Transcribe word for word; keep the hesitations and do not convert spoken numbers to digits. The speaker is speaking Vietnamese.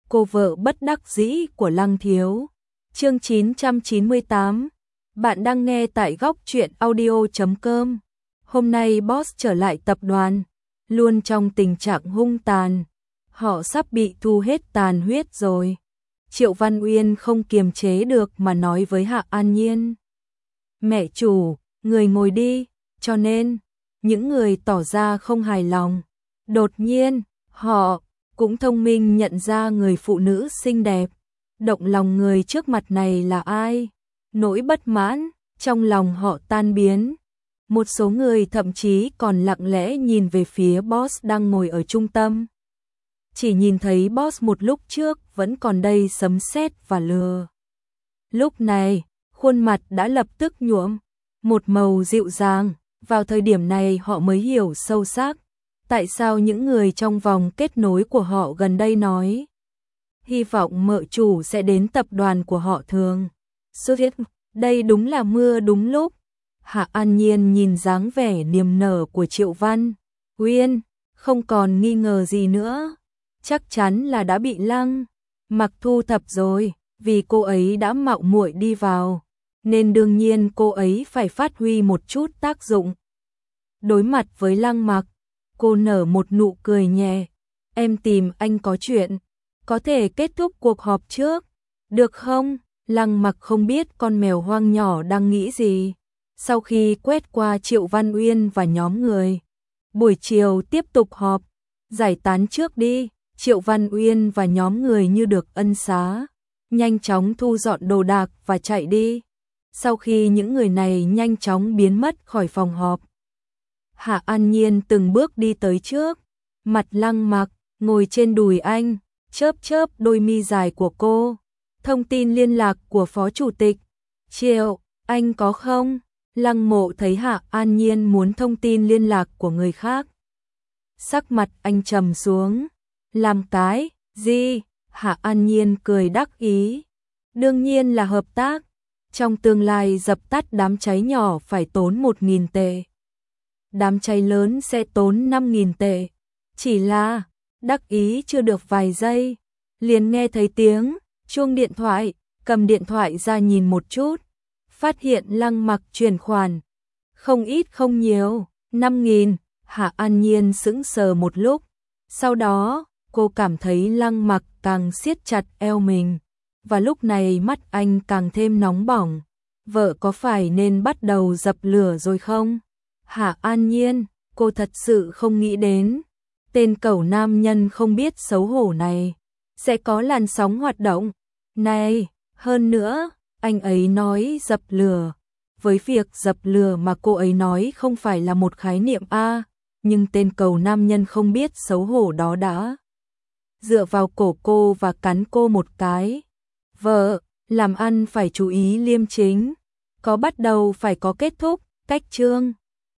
cô vợ bất đắc dĩ của Lăng Thiếu. Chương chín trăm chín mươi tám. Bạn đang nghe tại góc truyện audio chấm com. Hôm nay boss trở lại tập đoàn, luôn trong tình trạng hung tàn. Họ sắp bị thu hết tàn huyết rồi. Triệu Văn Uyên không kiềm chế được mà nói với Hạ An Nhiên. Mẹ chủ, người ngồi đi, cho nên, những người tỏ ra không hài lòng. Đột nhiên, họ cũng thông minh nhận ra người phụ nữ xinh đẹp, động lòng người trước mặt này là ai. Nỗi bất mãn trong lòng họ tan biến. Một số người thậm chí còn lặng lẽ nhìn về phía boss đang ngồi ở trung tâm. Chỉ nhìn thấy boss một lúc trước vẫn còn đây sấm sét và lừa. Lúc này, khuôn mặt đã lập tức nhuộm một màu dịu dàng. Vào thời điểm này họ mới hiểu sâu sắc tại sao những người trong vòng kết nối của họ gần đây nói hy vọng mợ chủ sẽ đến tập đoàn của họ thường. Xuất hiện, đây đúng là mưa đúng lúc. Hạ An Nhiên nhìn dáng vẻ niềm nở của Triệu Văn Uyên, không còn nghi ngờ gì nữa. Chắc chắn là đã bị Lăng Mặc thu thập rồi, vì cô ấy đã mạo muội đi vào, nên đương nhiên cô ấy phải phát huy một chút tác dụng. Đối mặt với Lăng Mặc, cô nở một nụ cười nhẹ. Em tìm anh có chuyện, có thể kết thúc cuộc họp trước, được không? Lăng Mặc không biết con mèo hoang nhỏ đang nghĩ gì. Sau khi quét qua Triệu Văn Uyên và nhóm người, buổi chiều tiếp tục họp, giải tán trước đi. Triệu Văn Uyên và nhóm người như được ân xá, nhanh chóng thu dọn đồ đạc và chạy đi. Sau khi những người này nhanh chóng biến mất khỏi phòng họp, Hạ An Nhiên từng bước đi tới trước, mặt Lăng Mặc ngồi trên đùi anh, chớp chớp đôi mi dài của cô. Thông tin liên lạc của phó chủ tịch. Triệu, anh có không? Lăng Mộ thấy Hạ An Nhiên muốn thông tin liên lạc của người khác, sắc mặt anh trầm xuống. Làm cái gì? Hạ An Nhiên cười đắc ý. Đương nhiên là hợp tác. Trong tương lai dập tắt đám cháy nhỏ phải tốn một nghìn tệ. Đám cháy lớn sẽ tốn năm nghìn tệ. Chỉ là, đắc ý chưa được vài giây, liền nghe thấy tiếng chuông điện thoại, cầm điện thoại ra nhìn một chút, phát hiện Lăng Mặc chuyển khoản. Không ít không nhiều, năm nghìn. Hạ An Nhiên sững sờ một lúc, sau đó cô cảm thấy Lăng Mặc càng siết chặt eo mình, và lúc này mắt anh càng thêm nóng bỏng. Vợ có phải nên bắt đầu dập lửa rồi không? Hạ An Nhiên, cô thật sự không nghĩ đến tên cẩu nam nhân không biết xấu hổ này sẽ có làn sóng hoạt động này. Hơn nữa, anh ấy nói dập lửa, với việc dập lửa mà cô ấy nói không phải là một khái niệm a, nhưng tên cẩu nam nhân không biết xấu hổ đó đã dựa vào cổ cô và cắn cô một cái. Vợ, làm ăn phải chú ý liêm chính, có bắt đầu phải có kết thúc. Cách chương